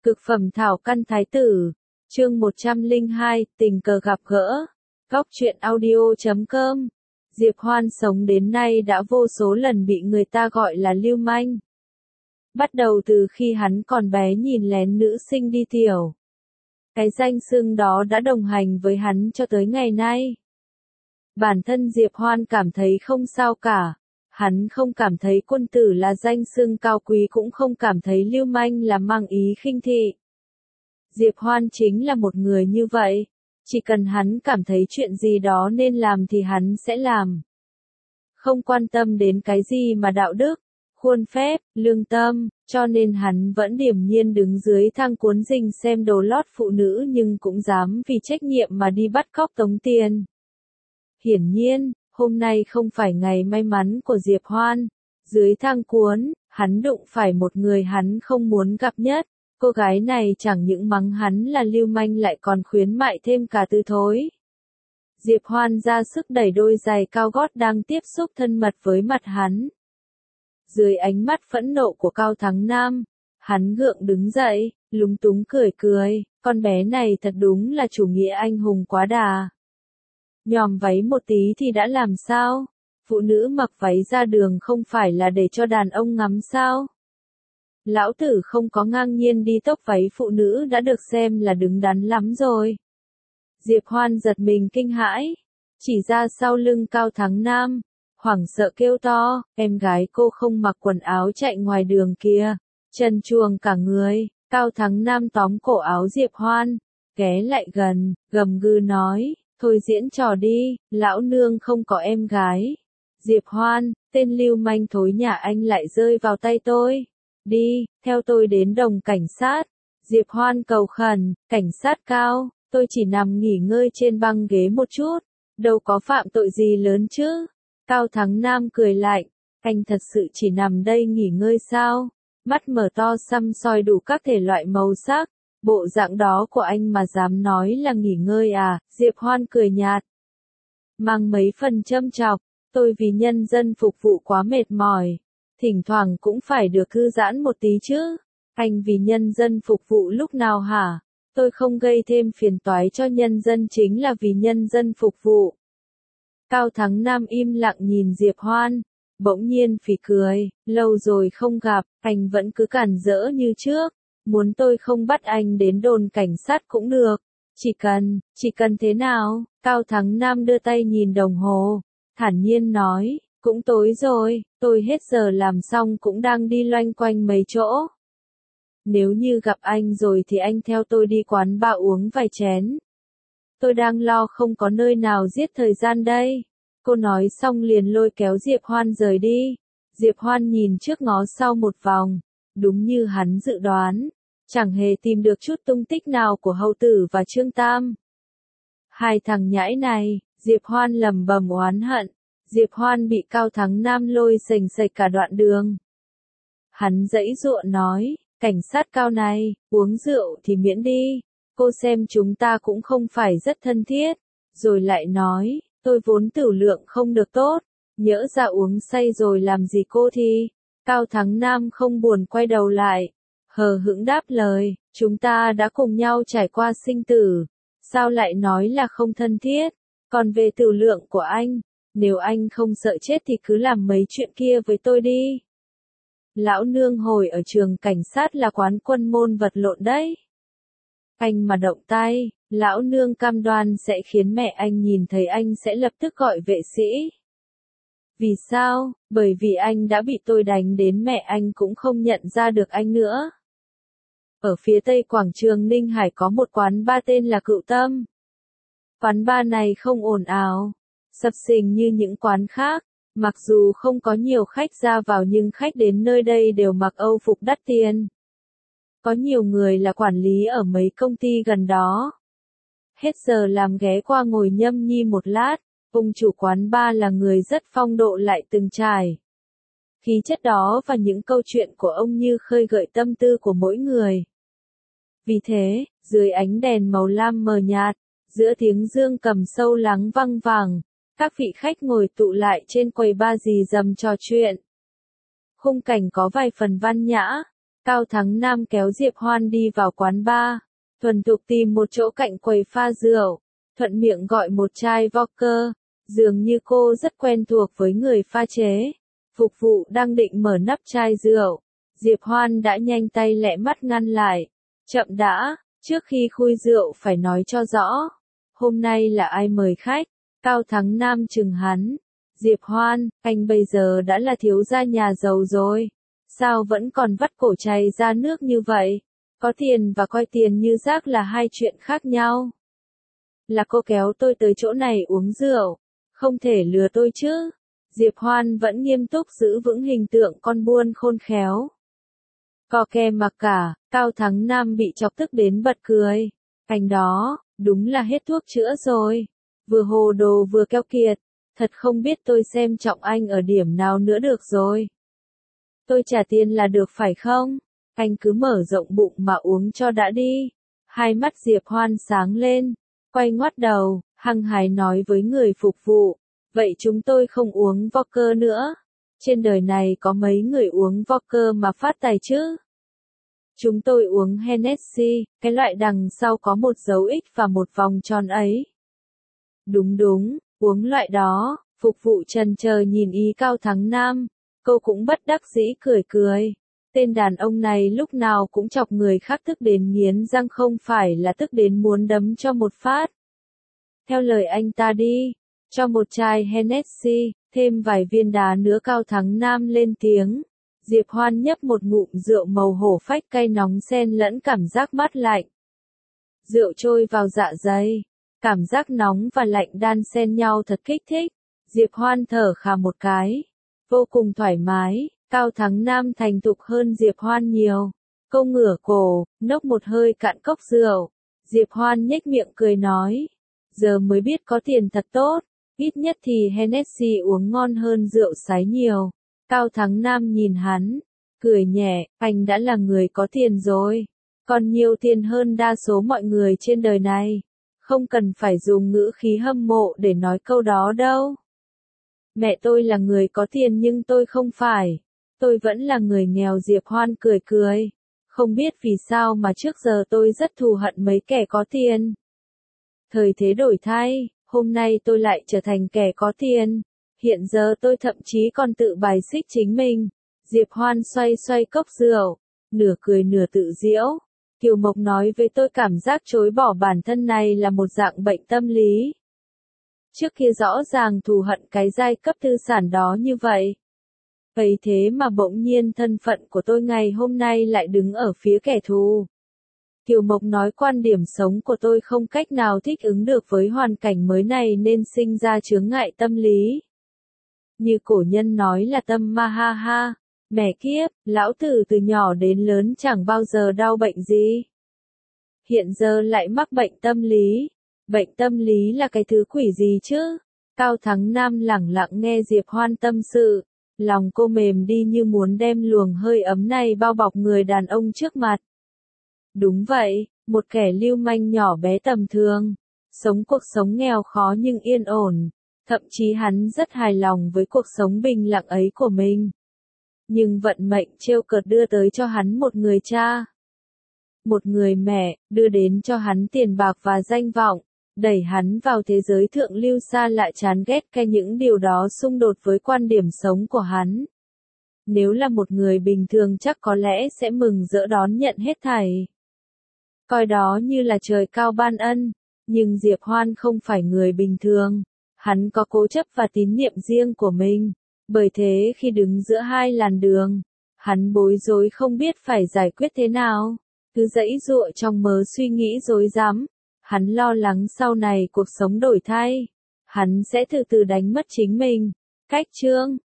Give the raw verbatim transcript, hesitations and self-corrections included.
Cực phẩm thảo căn thái tử, chương một trăm lẻ hai, tình cờ gặp gỡ. Góc truyện audio chấm com. Diệp Hoan sống đến nay đã vô số lần bị người ta gọi là lưu manh. Bắt đầu từ khi hắn còn bé nhìn lén nữ sinh đi tiểu. Cái danh xưng đó đã đồng hành với hắn cho tới ngày nay. Bản thân Diệp Hoan cảm thấy không sao cả. Hắn không cảm thấy quân tử là danh xưng cao quý, cũng không cảm thấy lưu manh là mang ý khinh thị. Diệp Hoan chính là một người như vậy. Chỉ cần hắn cảm thấy chuyện gì đó nên làm thì hắn sẽ làm. Không quan tâm đến cái gì mà đạo đức, khuôn phép, lương tâm, cho nên hắn vẫn điềm nhiên đứng dưới thang cuốn dình xem đồ lót phụ nữ, nhưng cũng dám vì trách nhiệm mà đi bắt cóc tống tiền. Hiển nhiên, hôm nay không phải ngày may mắn của Diệp Hoan. Dưới thang cuốn, hắn đụng phải một người hắn không muốn gặp nhất. Cô gái này chẳng những mắng hắn là lưu manh lại còn khuyến mại thêm cả từ thối. Diệp Hoan ra sức đẩy đôi giày cao gót đang tiếp xúc thân mật với mặt hắn. Dưới ánh mắt phẫn nộ của Cao Thắng Nam, hắn gượng đứng dậy, lúng túng cười cười, con bé này thật đúng là chủ nghĩa anh hùng quá đà. Nhòm váy một tí thì đã làm sao? Phụ nữ mặc váy ra đường không phải là để cho đàn ông ngắm sao? Lão tử không có ngang nhiên đi tốc váy phụ nữ đã được xem là đứng đắn lắm rồi. Diệp Hoan giật mình kinh hãi, chỉ ra sau lưng Cao Thắng Nam, hoảng sợ kêu to, em gái cô không mặc quần áo chạy ngoài đường kia, trần truồng cả người. Cao Thắng Nam tóm cổ áo Diệp Hoan, ghé lại gần, gầm gừ nói, thôi diễn trò đi, lão nương không có em gái. Diệp Hoan, tên lưu manh thối nhà anh lại rơi vào tay tôi. Đi, theo tôi đến đồn cảnh sát. Diệp Hoan cầu khẩn, cảnh sát Cao, tôi chỉ nằm nghỉ ngơi trên băng ghế một chút, đâu có phạm tội gì lớn chứ. Cao Thắng Nam cười lạnh, anh thật sự chỉ nằm đây nghỉ ngơi sao? Mắt mở to săm soi đủ các thể loại màu sắc, bộ dạng đó của anh mà dám nói là nghỉ ngơi à? Diệp Hoan cười nhạt, mang mấy phần châm chọc, tôi vì nhân dân phục vụ quá mệt mỏi. Thỉnh thoảng cũng phải được thư giãn một tí chứ. Anh vì nhân dân phục vụ lúc nào hả? Tôi không gây thêm phiền toái cho nhân dân chính là vì nhân dân phục vụ. Cao Thắng Nam im lặng nhìn Diệp Hoan, bỗng nhiên phì cười, lâu rồi không gặp, anh vẫn cứ cản rỡ như trước. Muốn tôi không bắt anh đến đồn cảnh sát cũng được. Chỉ cần, chỉ cần thế nào? Cao Thắng Nam đưa tay nhìn đồng hồ, thản nhiên nói. Cũng tối rồi, tôi hết giờ làm xong cũng đang đi loanh quanh mấy chỗ. Nếu như gặp anh rồi thì anh theo tôi đi quán bar uống vài chén. Tôi đang lo không có nơi nào giết thời gian đây. Cô nói xong liền lôi kéo Diệp Hoan rời đi. Diệp Hoan nhìn trước ngó sau một vòng, đúng như hắn dự đoán, chẳng hề tìm được chút tung tích nào của Hầu Tử và Trương Tam. Hai thằng nhãi này, Diệp Hoan lầm bầm oán hận. Diệp Hoan bị Cao Thắng Nam lôi sềnh sệch cả đoạn đường. Hắn giãy giụa nói, cảnh sát Cao này, uống rượu thì miễn đi, cô xem chúng ta cũng không phải rất thân thiết. Rồi lại nói, tôi vốn tửu lượng không được tốt, nhỡ ra uống say rồi làm gì cô thì. Cao Thắng Nam không buồn quay đầu lại, hờ hững đáp lời, chúng ta đã cùng nhau trải qua sinh tử, sao lại nói là không thân thiết. Còn về tửu lượng của anh, nếu anh không sợ chết thì cứ làm mấy chuyện kia với tôi đi. Lão nương hồi ở trường cảnh sát là quán quân môn vật lộn đấy. Anh mà động tay, lão nương cam đoan sẽ khiến mẹ anh nhìn thấy anh sẽ lập tức gọi vệ sĩ. Vì sao? Bởi vì anh đã bị tôi đánh đến mẹ anh cũng không nhận ra được anh nữa. Ở phía tây quảng trường Ninh Hải có một quán bar tên là Cựu Tâm. Quán bar này không ồn ào, sập sình như những quán khác, mặc dù không có nhiều khách ra vào nhưng khách đến nơi đây đều mặc Âu phục đắt tiền. Có nhiều người là quản lý ở mấy công ty gần đó. Hết giờ làm ghé qua ngồi nhâm nhi một lát, ông chủ quán bar là người rất phong độ lại từng trải. Khí chất đó và những câu chuyện của ông như khơi gợi tâm tư của mỗi người. Vì thế, dưới ánh đèn màu lam mờ nhạt, giữa tiếng dương cầm sâu lắng văng vẳng, các vị khách ngồi tụ lại trên quầy bar rì rầm trò chuyện. Khung cảnh có vài phần văn nhã, Cao Thắng Nam kéo Diệp Hoan đi vào quán bar, thuần thục tìm một chỗ cạnh quầy pha rượu, thuận miệng gọi một chai vodka, dường như cô rất quen thuộc với người pha chế. Phục vụ đang định mở nắp chai rượu, Diệp Hoan đã nhanh tay lẹ mắt ngăn lại. Chậm đã, trước khi khui rượu phải nói cho rõ. Hôm nay là ai mời khách? Cao Thắng Nam chừng hắn. Diệp Hoan, anh bây giờ đã là thiếu gia nhà giàu rồi. Sao vẫn còn vắt cổ chảy ra nước như vậy? Có tiền và coi tiền như rác là hai chuyện khác nhau. Là cô kéo tôi tới chỗ này uống rượu. Không thể lừa tôi chứ. Diệp Hoan vẫn nghiêm túc giữ vững hình tượng con buôn khôn khéo. Co ke mặc cả, Cao Thắng Nam bị chọc tức đến bật cười. Anh đó, đúng là hết thuốc chữa rồi. Vừa hồ đồ vừa keo kiệt. Thật không biết tôi xem trọng anh ở điểm nào nữa được rồi. Tôi trả tiền là được phải không? Anh cứ mở rộng bụng mà uống cho đã đi. Hai mắt Diệp Hoan sáng lên, quay ngoắt đầu, hăng hái nói với người phục vụ. Vậy chúng tôi không uống vodka nữa. Trên đời này có mấy người uống vodka mà phát tài chứ? Chúng tôi uống Hennessy, cái loại đằng sau có một dấu X và một vòng tròn ấy. Đúng đúng, uống loại đó. Phục vụ trần chờ nhìn ý Cao Thắng Nam. Cô cũng bất đắc dĩ cười cười. Tên đàn ông này lúc nào cũng chọc người khác tức đến nghiến răng, không phải là tức đến muốn đấm cho một phát. Theo lời anh ta đi. Cho một chai Hennessy, thêm vài viên đá nữa. Cao Thắng Nam lên tiếng. Diệp Hoan nhấp một ngụm rượu màu hổ phách cay nóng xen lẫn cảm giác mát lạnh. Rượu trôi vào dạ dày. Cảm giác nóng và lạnh đan xen nhau thật kích thích. Diệp Hoan thở khà một cái. Vô cùng thoải mái. Cao Thắng Nam thành thục hơn Diệp Hoan nhiều. Cô ngửa cổ, nốc một hơi cạn cốc rượu. Diệp Hoan nhếch miệng cười nói. Giờ mới biết có tiền thật tốt. Ít nhất thì Hennessy uống ngon hơn rượu sái nhiều. Cao Thắng Nam nhìn hắn, cười nhẹ, anh đã là người có tiền rồi. Còn nhiều tiền hơn đa số mọi người trên đời này. Không cần phải dùng ngữ khí hâm mộ để nói câu đó đâu. Mẹ tôi là người có tiền nhưng tôi không phải. Tôi vẫn là người nghèo. Diệp Hoan cười cười. Không biết vì sao mà trước giờ tôi rất thù hận mấy kẻ có tiền. Thời thế đổi thay, hôm nay tôi lại trở thành kẻ có tiền. Hiện giờ tôi thậm chí còn tự bài xích chính mình. Diệp Hoan xoay xoay cốc rượu, nửa cười nửa tự giễu. Kiều Mộc nói với tôi cảm giác chối bỏ bản thân này là một dạng bệnh tâm lý. Trước kia rõ ràng thù hận cái giai cấp tư sản đó như vậy. Vậy thế mà bỗng nhiên thân phận của tôi ngày hôm nay lại đứng ở phía kẻ thù. Kiều Mộc nói quan điểm sống của tôi không cách nào thích ứng được với hoàn cảnh mới này nên sinh ra chướng ngại tâm lý. Như cổ nhân nói là tâm ma ha ha. Mẹ kiếp, lão tử từ nhỏ đến lớn chẳng bao giờ đau bệnh gì. Hiện giờ lại mắc bệnh tâm lý. Bệnh tâm lý là cái thứ quỷ gì chứ? Cao Thắng Nam lẳng lặng nghe Diệp Hoan tâm sự. Lòng cô mềm đi như muốn đem luồng hơi ấm này bao bọc người đàn ông trước mặt. Đúng vậy, một kẻ lưu manh nhỏ bé tầm thường. Sống cuộc sống nghèo khó nhưng yên ổn. Thậm chí hắn rất hài lòng với cuộc sống bình lặng ấy của mình. Nhưng vận mệnh trêu cợt đưa tới cho hắn một người cha. Một người mẹ, đưa đến cho hắn tiền bạc và danh vọng. Đẩy hắn vào thế giới thượng lưu xa lạ chán ghét cái những điều đó xung đột với quan điểm sống của hắn. Nếu là một người bình thường chắc có lẽ sẽ mừng rỡ đón nhận hết thảy. Coi đó như là trời cao ban ân. Nhưng Diệp Hoan không phải người bình thường. Hắn có cố chấp và tín niệm riêng của mình. Bởi thế khi đứng giữa hai làn đường, hắn bối rối không biết phải giải quyết thế nào. Cứ giãy giụa trong mớ suy nghĩ rối rắm. Hắn lo lắng sau này cuộc sống đổi thay. Hắn sẽ từ từ đánh mất chính mình. Cách chương